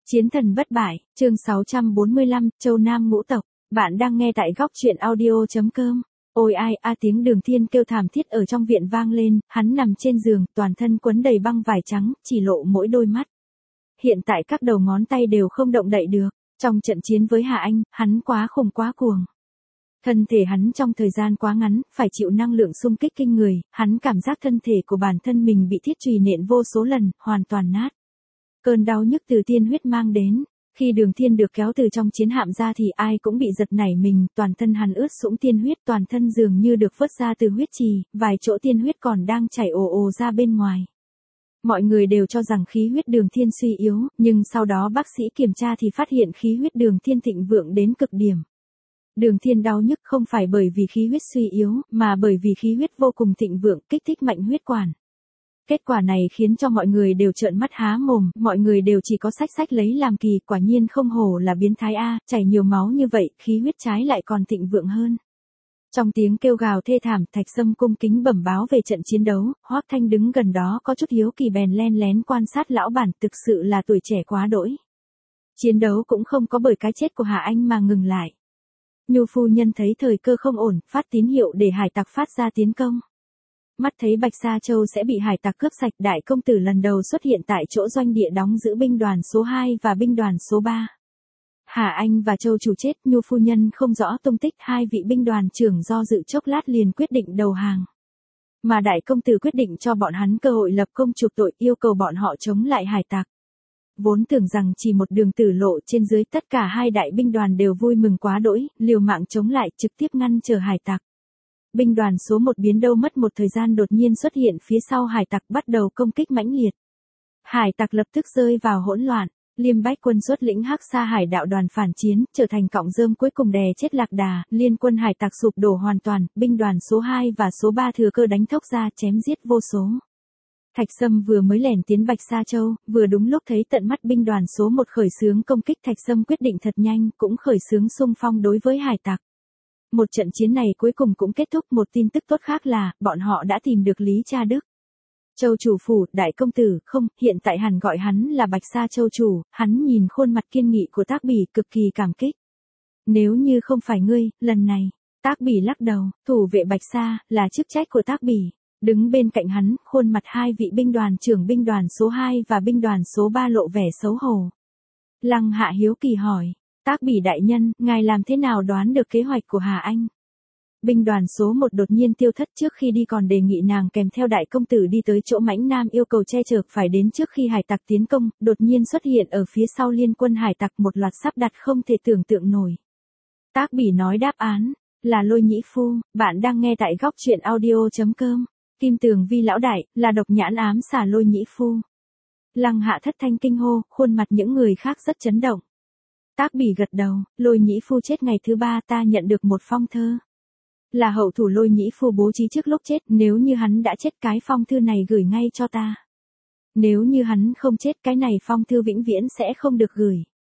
Chiến thần bất bại, chương 645, Châu Nam ngũ tộc. Bạn đang nghe tại góc truyện audio.com. Ôi ai a tiếng Đường Thiên kêu thảm thiết ở trong viện vang lên, hắn nằm trên giường, toàn thân quấn đầy băng vải trắng, chỉ lộ mỗi đôi mắt. Hiện tại các đầu ngón tay đều không động đậy được. Trong trận chiến với Hà Anh, hắn quá khủng quá cuồng. Thân thể hắn trong thời gian quá ngắn, phải chịu năng lượng xung kích kinh người, hắn cảm giác thân thể của bản thân mình bị thiết chùy nện vô số lần, hoàn toàn nát. Cơn đau nhức từ tiên huyết mang đến. Khi Đường Thiên được kéo từ trong chiến hạm ra thì ai cũng bị giật nảy mình, toàn thân hắn ướt sũng tiên huyết, toàn thân dường như được vớt ra từ huyết trì, vài chỗ tiên huyết còn đang chảy ồ ồ ra bên ngoài. Mọi người đều cho rằng khí huyết Đường Thiên suy yếu, nhưng sau đó bác sĩ kiểm tra thì phát hiện khí huyết Đường Thiên thịnh vượng đến cực điểm. Đường Thiên đau nhức không phải bởi vì khí huyết suy yếu, mà bởi vì khí huyết vô cùng thịnh vượng, kích thích mạnh huyết quản. Kết quả này khiến cho mọi người đều trợn mắt há mồm, mọi người đều chỉ có sách lấy làm kỳ, quả nhiên không hổ là biến thái a, chảy nhiều máu như vậy, khí huyết trái lại còn thịnh vượng hơn. Trong tiếng kêu gào thê thảm, Thạch Sâm cung kính bẩm báo về trận chiến đấu, Hoắc Thanh đứng gần đó có chút hiếu kỳ bèn len lén quan sát lão bản, thực sự là tuổi trẻ quá đỗi. Chiến đấu cũng không có bởi cái chết của Hà Anh mà ngừng lại. Nhu phu nhân thấy thời cơ không ổn, phát tín hiệu để hải tặc phát ra tiến công. Mắt thấy Bạch Sa Châu sẽ bị hải tặc cướp sạch, đại công tử lần đầu xuất hiện tại chỗ doanh địa đóng giữ binh đoàn số 2 và binh đoàn số 3. Hà Anh và Châu chủ chết, Nhu phu nhân không rõ tung tích, hai vị binh đoàn trưởng do dự chốc lát liền quyết định đầu hàng. Mà đại công tử quyết định cho bọn hắn cơ hội lập công chuộc tội, yêu cầu bọn họ chống lại hải tặc. Vốn tưởng rằng chỉ một đường tử lộ trên dưới, tất cả hai đại binh đoàn đều vui mừng quá đỗi, liều mạng chống lại, trực tiếp ngăn trở hải tặc. Binh đoàn số 1 biến đâu mất một thời gian đột nhiên xuất hiện phía sau hải tặc, bắt đầu công kích mãnh liệt. Hải tặc lập tức rơi vào hỗn loạn, Liêm Bách Quân xuất lĩnh Hắc Sa Hải đạo đoàn phản chiến, trở thành cọng rơm cuối cùng đè chết Lạc Đà, liên quân hải tặc sụp đổ hoàn toàn, binh đoàn số 2 và số 3 thừa cơ đánh thốc ra, chém giết vô số. Thạch Sâm vừa mới lẻn tiến Bạch Sa Châu, vừa đúng lúc thấy tận mắt binh đoàn số 1 khởi xướng công kích, Thạch Sâm quyết định thật nhanh, cũng khởi xướng xung phong đối với hải tặc. Một trận chiến này cuối cùng cũng kết thúc. Một tin tức tốt khác là, bọn họ đã tìm được Lý Cha Đức. Châu chủ phủ, đại công tử, không, hiện tại hẳn gọi hắn là Bạch Sa Châu chủ, hắn nhìn khuôn mặt kiên nghị của Tác Bỉ, cực kỳ cảm kích. Nếu như không phải ngươi, lần này, Tác Bỉ lắc đầu, thủ vệ Bạch Sa, là chức trách của Tác Bỉ. Đứng bên cạnh hắn, khuôn mặt hai vị binh đoàn trưởng binh đoàn số 2 và binh đoàn số 3 lộ vẻ xấu hổ. Lăng Hạ hiếu kỳ hỏi. Tác Bỉ đại nhân, ngài làm thế nào đoán được kế hoạch của Hà Anh? Binh đoàn số 1 đột nhiên tiêu thất, trước khi đi còn đề nghị nàng kèm theo đại công tử đi tới chỗ Mãnh Nam, yêu cầu che chở, phải đến trước khi hải tặc tiến công, đột nhiên xuất hiện ở phía sau liên quân hải tặc, một loạt sắp đặt không thể tưởng tượng nổi. Tác Bỉ nói đáp án là Lôi Nhĩ Phu. Bạn đang nghe tại góc truyện audio.com. Kim Tường Vi lão đại, là độc nhãn ám xà Lôi Nhĩ Phu. Lăng Hạ thất thanh kinh hô, khuôn mặt những người khác rất chấn động. Tác Bỉ gật đầu, Lôi Nhĩ Phu chết ngày thứ 3, ta nhận được một phong thư. Là hậu thủ Lôi Nhĩ Phu bố trí trước lúc chết, nếu như hắn đã chết cái phong thư này gửi ngay cho ta. Nếu như hắn không chết, cái này phong thư vĩnh viễn sẽ không được gửi.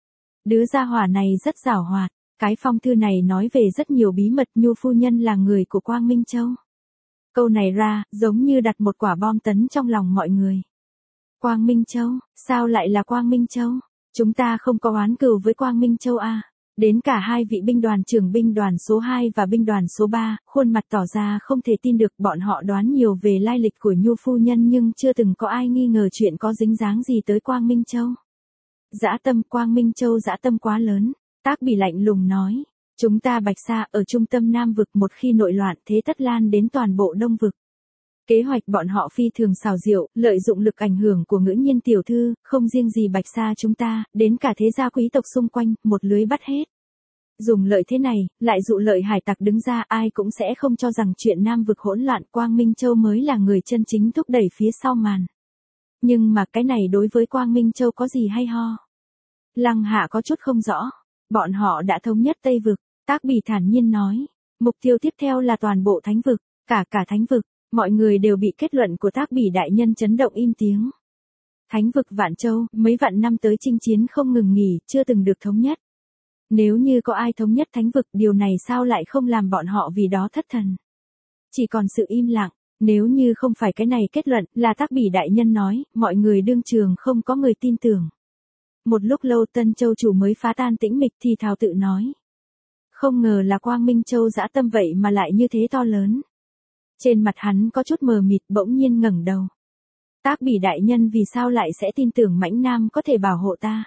Đứa gia hỏa này rất giảo hoạt, cái phong thư này nói về rất nhiều bí mật. Nhu phu nhân là người của Quang Minh Châu. Câu này ra, giống như đặt một quả bom tấn trong lòng mọi người. Quang Minh Châu, sao lại là Quang Minh Châu? Chúng ta không có oán cừu với Quang Minh Châu à. Đến cả hai vị binh đoàn trưởng binh đoàn số 2 và binh đoàn số 3, khuôn mặt tỏ ra không thể tin được. Bọn họ đoán nhiều về lai lịch của Nhu phu nhân nhưng chưa từng có ai nghi ngờ chuyện có dính dáng gì tới Quang Minh Châu. Dã tâm, Quang Minh Châu dã tâm quá lớn. Tác Bỉ lạnh lùng nói. Chúng ta Bạch Sa ở trung tâm Nam vực, một khi nội loạn thế tất lan đến toàn bộ Đông vực. Kế hoạch bọn họ phi thường xảo diệu, lợi dụng lực ảnh hưởng của Ngữ Nhiên tiểu thư, không riêng gì Bạch Sa chúng ta, đến cả thế gia quý tộc xung quanh, một lưới bắt hết. Dùng lợi thế này, lại dụ lợi hải tặc đứng ra, ai cũng sẽ không cho rằng chuyện Nam vực hỗn loạn, Quang Minh Châu mới là người chân chính thúc đẩy phía sau màn. Nhưng mà cái này đối với Quang Minh Châu có gì hay ho? Lăng Hạ có chút không rõ. Bọn họ đã thống nhất Tây vực, Tác Bỉ thản nhiên nói. Mục tiêu tiếp theo là toàn bộ Thánh vực, cả Thánh vực. Mọi người đều bị kết luận của Tác Bỉ đại nhân chấn động im tiếng. Thánh vực Vạn Châu, mấy vạn năm tới chinh chiến không ngừng nghỉ, chưa từng được thống nhất. Nếu như có ai thống nhất Thánh vực, điều này sao lại không làm bọn họ vì đó thất thần? Chỉ còn sự im lặng, nếu như không phải cái này kết luận, là Tác Bỉ đại nhân nói, mọi người đương trường không có người tin tưởng. Một lúc lâu Tân Châu chủ mới phá tan tĩnh mịch thì thào tự nói. Không ngờ là Quang Minh Châu dã tâm vậy mà lại như thế to lớn. Trên mặt hắn có chút mờ mịt bỗng nhiên ngẩng đầu. Tác Bỉ đại nhân vì sao lại sẽ tin tưởng Mãnh Nam có thể bảo hộ ta?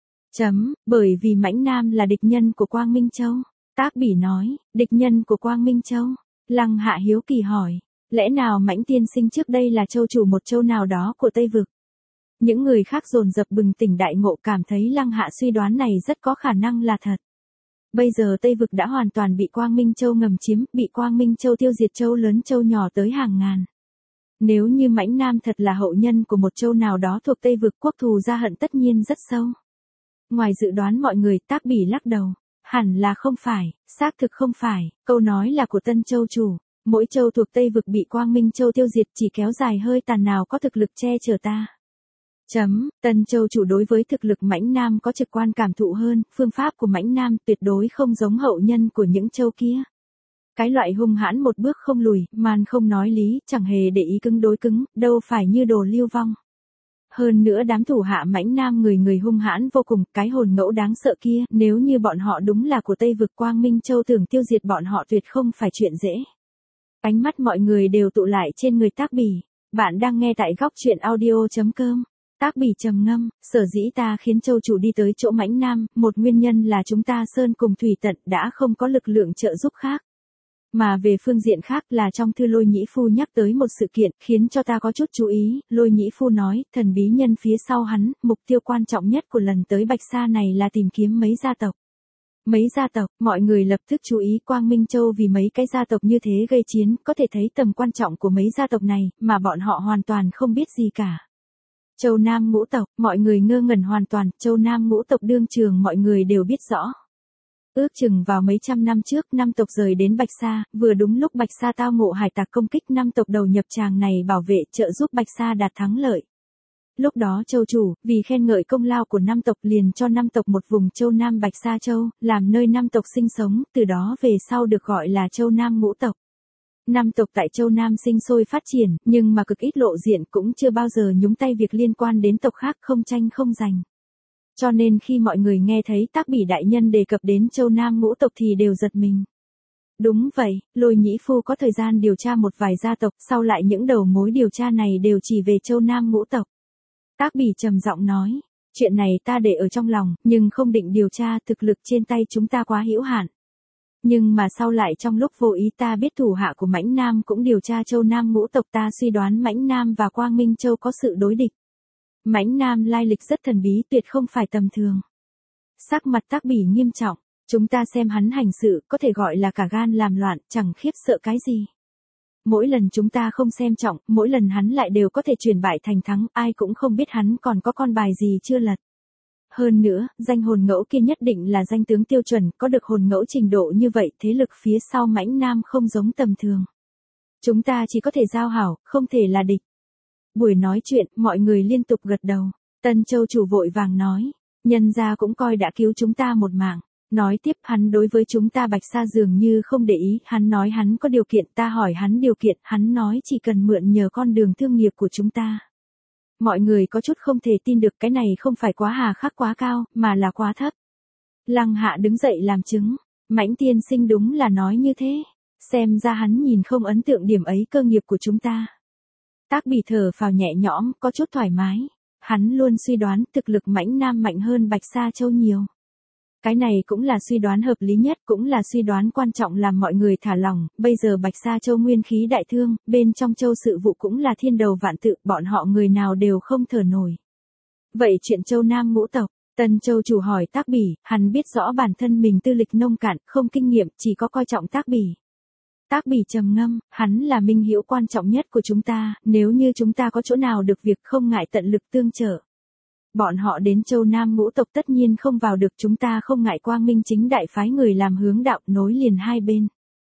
Bởi vì Mãnh Nam là địch nhân của Quang Minh Châu. Tác Bỉ nói, địch nhân của Quang Minh Châu. Lăng Hạ hiếu kỳ hỏi, lẽ nào Mãnh tiên sinh trước đây là châu chủ một châu nào đó của Tây Vực? Những người khác dồn dập bừng tỉnh đại ngộ cảm thấy Lăng Hạ suy đoán này rất có khả năng là thật. Bây giờ Tây Vực đã hoàn toàn bị Quang Minh Châu ngầm chiếm, bị Quang Minh Châu tiêu diệt châu lớn châu nhỏ tới hàng ngàn. Nếu như Mãnh Nam thật là hậu nhân của một châu nào đó thuộc Tây Vực quốc thù ra hận tất nhiên rất sâu. Ngoài dự đoán mọi người, Tác Bỉ lắc đầu. Hẳn là không phải, xác thực không phải, câu nói là của Tân Châu chủ. Mỗi châu thuộc Tây Vực bị Quang Minh Châu tiêu diệt chỉ kéo dài hơi tàn nào có thực lực che chở ta. Tân Châu chủ đối với thực lực Mãnh Nam có trực quan cảm thụ hơn, phương pháp của Mãnh Nam tuyệt đối không giống hậu nhân của những châu kia. Cái loại hung hãn một bước không lùi, man không nói lý, chẳng hề để ý cứng đối cứng, đâu phải như đồ lưu vong. Hơn nữa đám thủ hạ Mãnh Nam người hung hãn vô cùng, cái hồn ngẫu đáng sợ kia, nếu như bọn họ đúng là của Tây Vực Quang Minh Châu tưởng tiêu diệt bọn họ tuyệt không phải chuyện dễ. Ánh mắt mọi người đều tụ lại trên người Tác Bỉ. Bạn đang nghe tại góc truyện audio.com. Tác Bỉ trầm ngâm, sở dĩ ta khiến châu chủ đi tới chỗ Mãnh Nam, một nguyên nhân là chúng ta sơn cùng thủy tận đã không có lực lượng trợ giúp khác. Mà về phương diện khác là trong thư Lôi Nhĩ Phu nhắc tới một sự kiện khiến cho ta có chút chú ý, Lôi Nhĩ Phu nói, thần bí nhân phía sau hắn, mục tiêu quan trọng nhất của lần tới Bạch Sa này là tìm kiếm mấy gia tộc. Mấy gia tộc, mọi người lập tức chú ý Quang Minh Châu vì mấy cái gia tộc như thế gây chiến, có thể thấy tầm quan trọng của mấy gia tộc này, mà bọn họ hoàn toàn không biết gì cả. Châu Nam ngũ tộc, mọi người ngơ ngẩn hoàn toàn, Châu Nam ngũ tộc đương trường mọi người đều biết rõ. Ước chừng vào mấy trăm năm trước, 5 tộc rời đến Bạch Sa, vừa đúng lúc Bạch Sa tao ngộ hải tặc công kích, 5 tộc đầu nhập tràng này bảo vệ trợ giúp Bạch Sa đạt thắng lợi. Lúc đó châu chủ, vì khen ngợi công lao của 5 tộc liền cho 5 tộc một vùng Châu Nam Bạch Sa Châu, làm nơi 5 tộc sinh sống, từ đó về sau được gọi là Châu Nam ngũ tộc. 5 tộc tại Châu Nam sinh sôi phát triển, nhưng mà cực ít lộ diện cũng chưa bao giờ nhúng tay việc liên quan đến tộc khác không tranh không giành. Cho nên khi mọi người nghe thấy Tác Bỉ đại nhân đề cập đến Châu Nam ngũ tộc thì đều giật mình. Đúng vậy, Lôi Nhĩ Phu có thời gian điều tra một vài gia tộc, sau lại những đầu mối điều tra này đều chỉ về Châu Nam ngũ tộc. Tác Bỉ trầm giọng nói, chuyện này ta để ở trong lòng, nhưng không định điều tra, thực lực trên tay chúng ta quá hữu hạn. Nhưng mà sau lại trong lúc vô ý ta biết thủ hạ của Mãnh Nam cũng điều tra Châu Nam ngũ tộc, ta suy đoán Mãnh Nam và Quang Minh Châu có sự đối địch. Mãnh Nam lai lịch rất thần bí, tuyệt không phải tầm thường. Sắc mặt Tác Bỉ nghiêm trọng, chúng ta xem hắn hành sự có thể gọi là cả gan làm loạn, chẳng khiếp sợ cái gì. Mỗi lần chúng ta không xem trọng, mỗi lần hắn lại đều có thể chuyển bại thành thắng, ai cũng không biết hắn còn có con bài gì chưa lật. Hơn nữa, danh hồn ngẫu kia nhất định là danh tướng tiêu chuẩn, có được hồn ngẫu trình độ như vậy, thế lực phía sau Mãnh Nam không giống tầm thường. Chúng ta chỉ có thể giao hảo, không thể là địch. Buổi nói chuyện, mọi người liên tục gật đầu. Tân Châu chủ vội vàng nói, nhân gia cũng coi đã cứu chúng ta một mạng. Nói tiếp, hắn đối với chúng ta Bạch Sa dường như không để ý, hắn nói hắn có điều kiện, ta hỏi hắn điều kiện, hắn nói chỉ cần mượn nhờ con đường thương nghiệp của chúng ta. Mọi người có chút không thể tin được, cái này không phải quá hà khắc quá cao, mà là quá thấp. Lăng Hạ đứng dậy làm chứng, Mãnh tiên sinh đúng là nói như thế. Xem ra hắn nhìn không ấn tượng điểm ấy cơ nghiệp của chúng ta. Tác Bỉ thở phào nhẹ nhõm, có chút thoải mái. Hắn luôn suy đoán thực lực Mãnh Nam mạnh hơn Bạch Sa Châu nhiều. Cái này cũng là suy đoán hợp lý nhất, cũng là suy đoán quan trọng làm mọi người thả lòng. Bây giờ Bạch Sa Châu nguyên khí đại thương, bên trong châu sự vụ cũng là thiên đầu vạn tự, bọn họ người nào đều không thở nổi. Vậy chuyện Châu Nam ngũ tộc, Tân Châu chủ hỏi Tác Bỉ, hắn biết rõ bản thân mình tư lịch nông cạn, không kinh nghiệm, chỉ có coi trọng Tác Bỉ. Tác Bỉ trầm ngâm, hắn là minh hữu quan trọng nhất của chúng ta, nếu như chúng ta có chỗ nào được việc không ngại tận lực tương trợ. Bọn họ đến Châu Nam ngũ tộc tất nhiên không vào được, chúng ta không ngại quang minh chính đại phái người làm hướng đạo nối liền hai bên.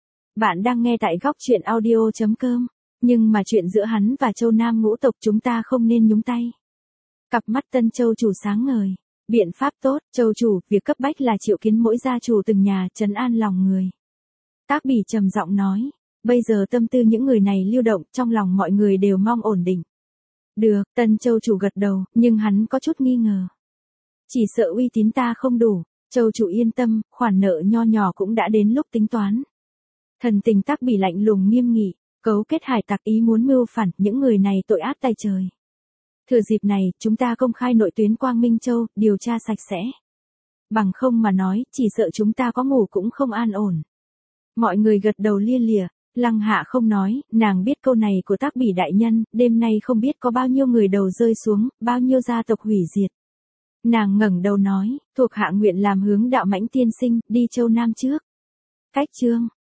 Bạn đang nghe tại góc truyện audio.com, nhưng mà chuyện giữa hắn và Châu Nam ngũ tộc chúng ta không nên nhúng tay. Cặp mắt Tân Châu chủ sáng ngời, biện pháp tốt, Châu chủ, việc cấp bách là triệu kiến mỗi gia chủ từng nhà, trấn an lòng người. Tác Bỉ trầm giọng nói, bây giờ tâm tư những người này lưu động, trong lòng mọi người đều mong ổn định. Được, Tân Châu chủ gật đầu, nhưng hắn có chút nghi ngờ. Chỉ sợ uy tín ta không đủ, Châu chủ yên tâm, khoản nợ nho nhỏ cũng đã đến lúc tính toán. Thần tình Tắc Bỉ lạnh lùng nghiêm nghị, cấu kết hải tặc ý muốn mưu phản, những người này tội ác tày trời. Thừa dịp này, chúng ta công khai nội tuyến Quang Minh Châu, điều tra sạch sẽ. Bằng không mà nói, chỉ sợ chúng ta có ngủ cũng không an ổn. Mọi người gật đầu lia lịa, Lăng Hạ không nói, nàng biết câu này của Tắc Bỉ đại nhân, đêm nay không biết có bao nhiêu người đầu rơi xuống, bao nhiêu gia tộc hủy diệt. Nàng ngẩng đầu nói, thuộc hạ nguyện làm hướng đạo Mãnh tiên sinh, đi Châu Nam trước. Cách chương